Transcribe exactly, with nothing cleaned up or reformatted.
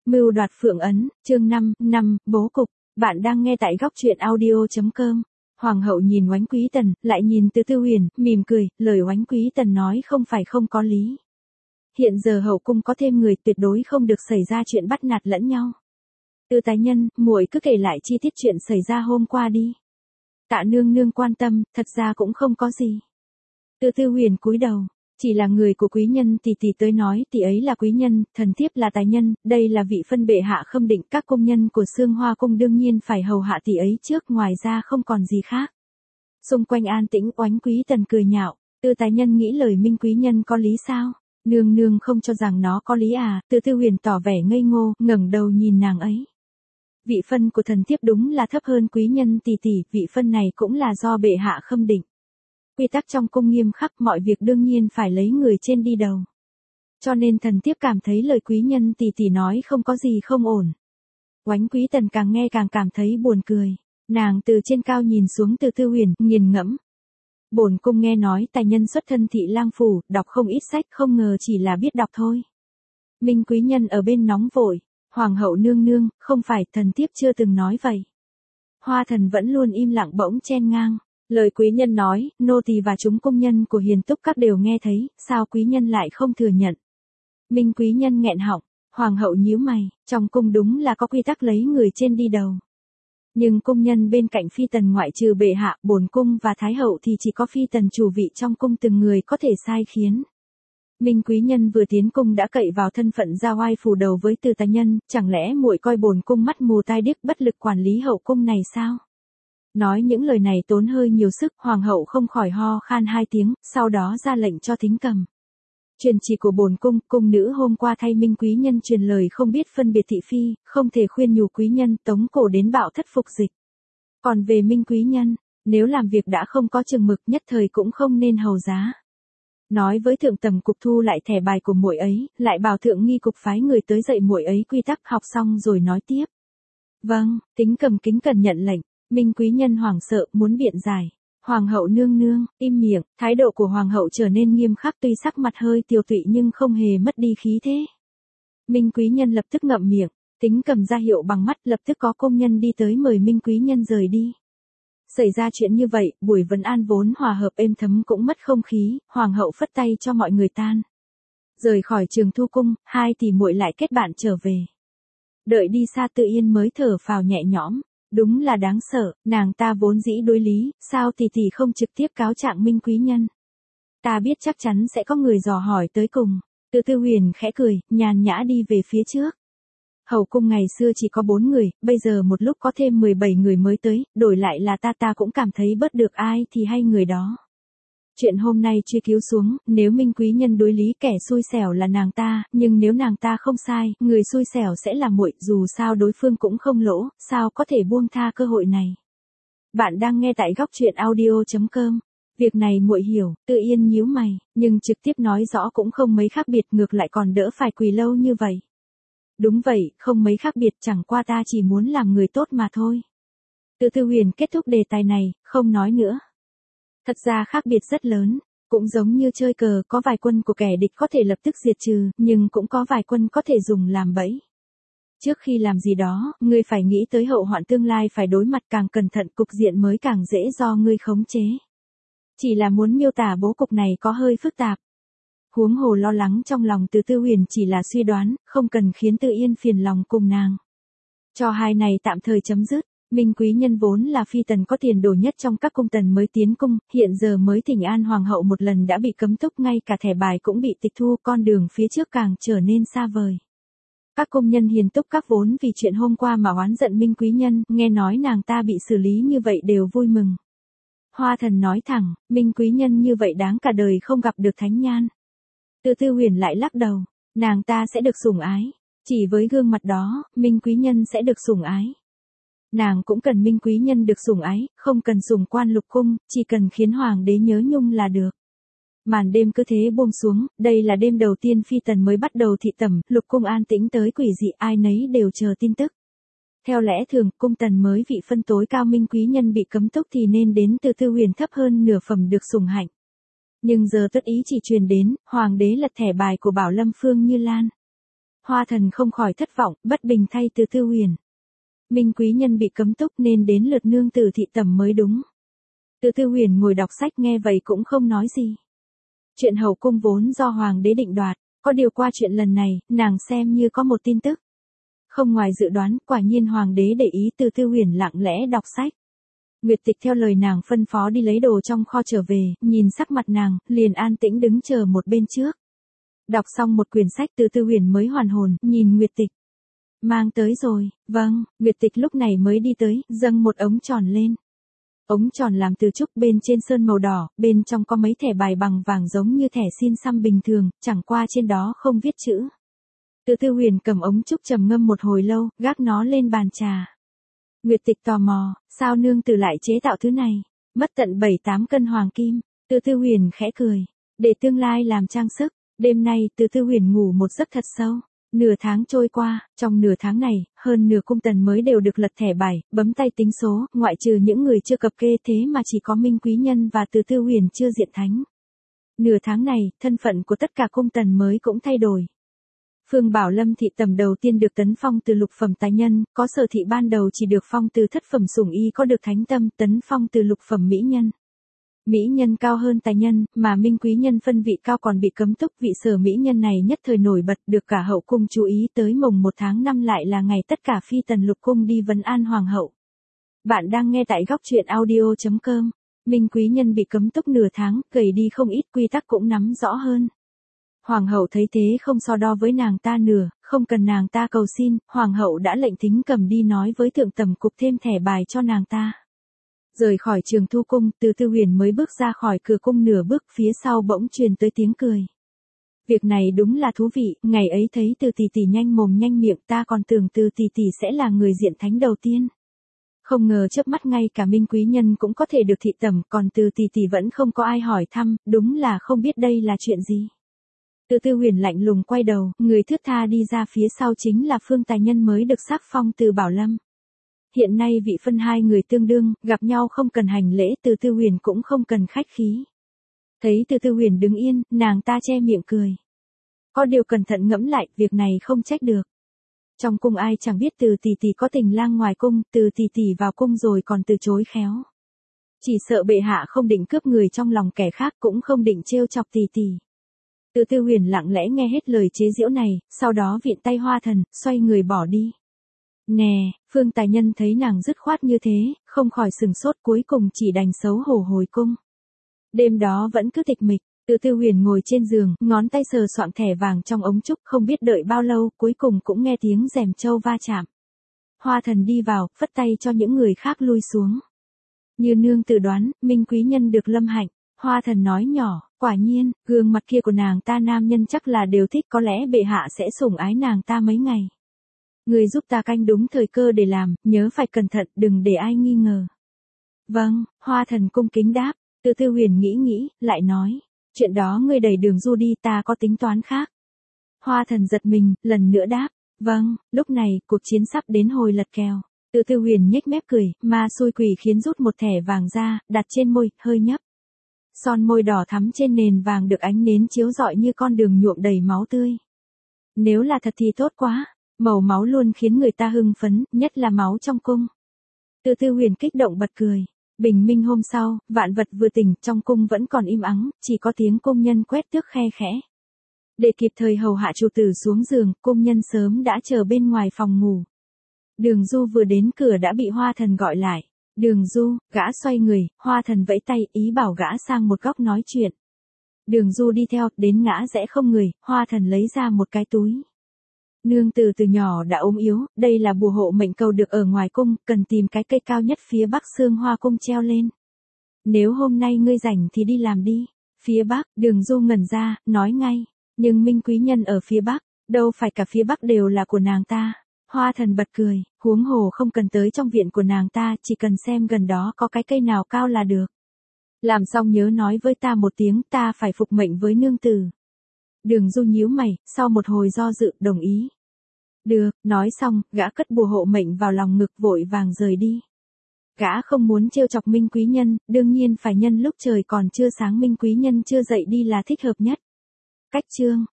Mưu đoạt phượng ấn, chương năm, năm, bố cục. Bạn đang nghe tại góc truyện audio chấm com. Hoàng hậu nhìn Oánh Quý Tần, lại nhìn Từ Tư Huyền, mỉm cười, lời Oánh Quý Tần nói không phải không có lý. Hiện giờ hậu cung có thêm người, tuyệt đối không được xảy ra chuyện bắt nạt lẫn nhau. Từ Tài Nhân, muội cứ kể lại chi tiết chuyện xảy ra hôm qua đi. Tạ nương nương quan tâm, thật ra cũng không có gì. Từ Tư Huyền cúi đầu. Chỉ là người của quý nhân tỷ tỷ tới nói, tỷ ấy là quý nhân, thần thiếp là tài nhân, đây là vị phân bệ hạ khâm định, các công nhân của Sương Hoa cung đương nhiên phải hầu hạ tỷ ấy trước, ngoài ra không còn gì khác. Xung quanh an tĩnh. Oánh Quý Tần cười nhạo, Từ Tài Nhân nghĩ lời Minh quý nhân có lý sao? Nương nương không cho rằng nó có lý à? Từ Tư Huyền tỏ vẻ ngây ngô, ngẩng đầu nhìn nàng ấy. Vị phân của thần thiếp đúng là thấp hơn quý nhân tỷ tỷ, vị phân này cũng là do bệ hạ khâm định. Quy tắc trong cung nghiêm khắc, mọi việc đương nhiên phải lấy người trên đi đầu. Cho nên thần thiếp cảm thấy lời quý nhân tỷ tỷ nói không có gì không ổn. Oánh Quý Tần càng nghe càng cảm thấy buồn cười. Nàng từ trên cao nhìn xuống Từ Tư Huyền, nghiền ngẫm. Bổn cung nghe nói tài nhân xuất thân thị lang phủ, đọc không ít sách, không ngờ chỉ là biết đọc thôi. Minh quý nhân ở bên nóng vội. Hoàng hậu nương nương, không phải, thần thiếp chưa từng nói vậy. Hoa Thần vẫn luôn im lặng bỗng chen ngang. Lời quý nhân nói, nô tỳ và chúng công nhân của Hiền Túc các đều nghe thấy, sao quý nhân lại không thừa nhận? Minh quý nhân nghẹn họng, hoàng hậu nhíu mày, trong cung đúng là có quy tắc lấy người trên đi đầu. Nhưng công nhân bên cạnh phi tần ngoại trừ bệ hạ, bổn cung và thái hậu thì chỉ có phi tần chủ vị trong cung từng người có thể sai khiến. Minh quý nhân vừa tiến cung đã cậy vào thân phận giao oai phủ đầu với Từ Tài Nhân, chẳng lẽ muội coi bổn cung mắt mù tai điếc bất lực quản lý hậu cung này sao? Nói những lời này tốn hơi nhiều sức, hoàng hậu không khỏi ho khan hai tiếng, sau đó ra lệnh cho Thính Cầm. Truyền chỉ của bổn cung, cung nữ hôm qua thay Minh quý nhân truyền lời không biết phân biệt thị phi, không thể khuyên nhủ quý nhân, tống cổ đến bạo thất phục dịch. Còn về Minh quý nhân, nếu làm việc đã không có chừng mực, nhất thời cũng không nên hầu giá. Nói với thượng tầm cục thu lại thẻ bài của muội ấy, lại bảo thượng nghi cục phái người tới dạy muội ấy quy tắc, học xong rồi nói tiếp. Vâng, Thính Cầm kính cẩn nhận lệnh. Minh quý nhân hoảng sợ, muốn biện giải. Hoàng hậu nương nương, im miệng. Thái độ của hoàng hậu trở nên nghiêm khắc, tuy sắc mặt hơi tiều tụy nhưng không hề mất đi khí thế. Minh quý nhân lập tức ngậm miệng. Thính Cầm ra hiệu bằng mắt, lập tức có công nhân đi tới mời Minh quý nhân rời đi. Xảy ra chuyện như vậy, buổi vấn an vốn hòa hợp êm thấm cũng mất không khí, hoàng hậu phất tay cho mọi người tan. Rời khỏi Trường Thu cung, hai tỷ muội lại kết bạn trở về. Đợi đi xa Tự Yên mới thở phào nhẹ nhõm. Đúng là đáng sợ, nàng ta vốn dĩ đối lý, sao tỷ tỷ không trực tiếp cáo trạng Minh quý nhân? Ta biết chắc chắn sẽ có người dò hỏi tới cùng. Từ Tư Huyền khẽ cười, nhàn nhã đi về phía trước. Hậu cung ngày xưa chỉ có bốn người, bây giờ một lúc có thêm mười bảy người mới tới, đổi lại là ta ta cũng cảm thấy bớt được ai thì hay người đó. Chuyện hôm nay truy cứu xuống, nếu Minh quý nhân đối lý, kẻ xui xẻo là nàng ta, nhưng nếu nàng ta không sai, người xui xẻo sẽ là muội, dù sao đối phương cũng không lỗ, sao có thể buông tha cơ hội này. Bạn đang nghe tại góc truyện audio chấm com. Việc này muội hiểu. Tự Yên nhíu mày, nhưng trực tiếp nói rõ cũng không mấy khác biệt, ngược lại còn đỡ phải quỳ lâu như vậy. Đúng vậy, không mấy khác biệt, chẳng qua ta chỉ muốn làm người tốt mà thôi. Từ Tư Huyền kết thúc đề tài này, không nói nữa. Thật ra khác biệt rất lớn, cũng giống như chơi cờ, có vài quân của kẻ địch có thể lập tức diệt trừ, nhưng cũng có vài quân có thể dùng làm bẫy. Trước khi làm gì đó, ngươi phải nghĩ tới hậu hoạn tương lai, phải đối mặt, càng cẩn thận cục diện mới càng dễ do ngươi khống chế. Chỉ là muốn miêu tả bố cục này có hơi phức tạp. Huống hồ lo lắng trong lòng Từ Tư Huyền chỉ là suy đoán, không cần khiến Tự Yên phiền lòng cùng nàng. Cho hai này tạm thời chấm dứt. Minh quý nhân vốn là phi tần có tiền đồ nhất trong các cung tần mới tiến cung, hiện giờ mới thỉnh an hoàng hậu một lần đã bị cấm túc, ngay cả thẻ bài cũng bị tịch thu, con đường phía trước càng trở nên xa vời. Các công nhân Hiền Túc các vốn vì chuyện hôm qua mà oán giận Minh quý nhân, nghe nói nàng ta bị xử lý như vậy đều vui mừng. Hoa Thần nói thẳng, Minh quý nhân như vậy đáng cả đời không gặp được thánh nhan. Từ Tư Huyền lại lắc đầu, nàng ta sẽ được sủng ái. Chỉ với gương mặt đó, Minh quý nhân sẽ được sủng ái. Nàng cũng cần Minh quý nhân được sủng ái, không cần sủng quan lục cung, chỉ cần khiến hoàng đế nhớ nhung là được. Màn đêm cứ thế buông xuống, đây là đêm đầu tiên phi tần mới bắt đầu thị tẩm, lục cung an tĩnh tới quỷ dị, ai nấy đều chờ tin tức. Theo lẽ thường, cung tần mới vị phân tối cao Minh quý nhân bị cấm túc thì nên đến Từ Tư Huyền thấp hơn nửa phẩm được sủng hạnh. Nhưng giờ tuất ý chỉ truyền đến, hoàng đế lật thẻ bài của Bảo Lâm Phương Như Lan. Hoa Thần không khỏi thất vọng, bất bình thay Từ Tư Huyền. Minh quý nhân bị cấm túc nên đến lượt nương tử thị tẩm mới đúng. Từ Tư Huyền ngồi đọc sách nghe vậy cũng không nói gì. Chuyện hậu cung vốn do hoàng đế định đoạt, có điều qua chuyện lần này, nàng xem như có một tin tức. Không ngoài dự đoán, quả nhiên hoàng đế để ý Từ Tư Huyền lặng lẽ đọc sách. Nguyệt Tịch theo lời nàng phân phó đi lấy đồ trong kho trở về, nhìn sắc mặt nàng, liền an tĩnh đứng chờ một bên trước. Đọc xong một quyển sách Từ Tư Huyền mới hoàn hồn, nhìn Nguyệt Tịch. Mang tới rồi, vâng, Nguyệt Tịch lúc này mới đi tới, dâng một ống tròn lên. Ống tròn làm từ trúc bên trên sơn màu đỏ, bên trong có mấy thẻ bài bằng vàng giống như thẻ xin xăm bình thường, chẳng qua trên đó không viết chữ. Từ Tư Huyền cầm ống trúc trầm ngâm một hồi lâu, gác nó lên bàn trà. Nguyệt Tịch tò mò, sao nương tử lại chế tạo thứ này, mất tận bảy tám cân hoàng kim. Từ Tư Huyền khẽ cười, để tương lai làm trang sức. Đêm nay Từ Tư Huyền ngủ một giấc thật sâu. Nửa tháng trôi qua, trong nửa tháng này, hơn nửa cung tần mới đều được lật thẻ bài, bấm tay tính số, ngoại trừ những người chưa cập kê thế mà chỉ có Minh quý nhân và Từ Tư Huyền chưa diện thánh. Nửa tháng này, thân phận của tất cả cung tần mới cũng thay đổi. Phương Bảo Lâm thị tầm đầu tiên được tấn phong từ lục phẩm tài nhân, có Sở thị ban đầu chỉ được phong từ thất phẩm sủng y, có được thánh tâm tấn phong từ lục phẩm mỹ nhân. Mỹ nhân cao hơn tài nhân, mà Minh quý nhân phân vị cao còn bị cấm túc. Vị Sở mỹ nhân này nhất thời nổi bật, được cả hậu cung chú ý tới. Mồng một tháng năm lại là ngày tất cả phi tần lục cung đi vấn an hoàng hậu. Bạn đang nghe tại góc truyện audio chấm com. Minh quý nhân bị cấm túc nửa tháng, gầy đi không ít, quy tắc cũng nắm rõ hơn. Hoàng hậu thấy thế không so đo với nàng ta nửa, không cần nàng ta cầu xin, hoàng hậu đã lệnh Thính Cầm đi nói với thượng tầm cục thêm thẻ bài cho nàng ta. Rời khỏi Trường Thu cung, Từ Tư Huyền mới bước ra khỏi cửa cung nửa bước, phía sau bỗng truyền tới tiếng cười. Việc này đúng là thú vị, ngày ấy thấy Từ tỷ tỷ nhanh mồm nhanh miệng, ta còn tưởng Từ tỷ tỷ sẽ là người diện thánh đầu tiên. Không ngờ chớp mắt ngay cả Minh quý nhân cũng có thể được thị tẩm, còn Từ tỷ tỷ vẫn không có ai hỏi thăm, đúng là không biết đây là chuyện gì. Từ Tư Huyền lạnh lùng quay đầu, người thướt tha đi ra phía sau chính là Phương tài nhân mới được sắc phong Từ Bảo Lâm. Hiện nay vị phân hai người tương đương, gặp nhau không cần hành lễ, Từ Tư Huyền cũng không cần khách khí. Thấy Từ Tư Huyền đứng yên, nàng ta che miệng cười. Có điều cẩn thận ngẫm lại, việc này không trách được. Trong cung ai chẳng biết Từ tỷ tỷ có tình lang ngoài cung, Từ tỷ tỷ vào cung rồi còn từ chối khéo. Chỉ sợ bệ hạ không định cướp người trong lòng kẻ khác, cũng không định trêu chọc tỷ tỷ. Từ Tư Huyền lặng lẽ nghe hết lời chế giễu này, sau đó vịn tay Hoa Thần, xoay người bỏ đi. Nè, Phương tài nhân thấy nàng dứt khoát như thế, không khỏi sừng sốt, cuối cùng chỉ đành xấu hổ hồi cung. Đêm đó vẫn cứ tịch mịch, Từ Tư Huyền ngồi trên giường, ngón tay sờ soạng thẻ vàng trong ống trúc, không biết đợi bao lâu, cuối cùng cũng nghe tiếng rèm trâu va chạm. Hoa Thần đi vào, phất tay cho những người khác lui xuống. Như nương tử đoán, Minh quý nhân được lâm hạnh. Hoa Thần nói nhỏ, quả nhiên, gương mặt kia của nàng ta nam nhân chắc là đều thích, có lẽ bệ hạ sẽ sủng ái nàng ta mấy ngày. Người giúp ta canh đúng thời cơ để làm, nhớ phải cẩn thận, đừng để ai nghi ngờ. Vâng, Hoa Thần cung kính đáp. Từ Tư Huyền nghĩ nghĩ, lại nói, chuyện đó ngươi đẩy Đường Du đi, ta có tính toán khác. Hoa Thần giật mình, lần nữa đáp, vâng. Lúc này, cuộc chiến sắp đến hồi lật kèo. Từ Tư Huyền nhếch mép cười, ma xui quỷ khiến rút một thẻ vàng ra, đặt trên môi, hơi nhấp. Son môi đỏ thắm trên nền vàng được ánh nến chiếu rọi như con đường nhuộm đầy máu tươi. Nếu là thật thì tốt quá, màu máu luôn khiến người ta hưng phấn, nhất là máu trong cung. Từ Tư Huyền kích động bật cười. Bình minh hôm sau, vạn vật vừa tỉnh, trong cung vẫn còn im ắng, chỉ có tiếng cung nhân quét tước khe khẽ. Để kịp thời hầu hạ chủ tử xuống giường, cung nhân sớm đã chờ bên ngoài phòng ngủ. Đường Du vừa đến cửa đã bị Hoa Thần gọi lại. Đường Du, gã xoay người, Hoa Thần vẫy tay, ý bảo gã sang một góc nói chuyện. Đường Du đi theo, đến ngã rẽ không người, Hoa Thần lấy ra một cái túi. Nương tử từ nhỏ đã ốm yếu, đây là bùa hộ mệnh cầu được ở ngoài cung, cần tìm cái cây cao nhất phía bắc Xương Hoa cung treo lên. Nếu hôm nay ngươi rảnh thì đi làm đi. Phía bắc, Đường Du ngẩn ra, nói ngay, nhưng Minh quý nhân ở phía bắc, đâu phải cả phía bắc đều là của nàng ta. Hoa Thần bật cười, huống hồ không cần tới trong viện của nàng ta, chỉ cần xem gần đó có cái cây nào cao là được. Làm xong nhớ nói với ta một tiếng, ta phải phục mệnh với nương tử. Đường Du nhíu mày, sau một hồi do dự, đồng ý. Được, nói xong, gã cất bùa hộ mệnh vào lòng ngực vội vàng rời đi. Gã không muốn trêu chọc Minh quý nhân, đương nhiên phải nhân lúc trời còn chưa sáng Minh quý nhân chưa dậy đi là thích hợp nhất. Cách chương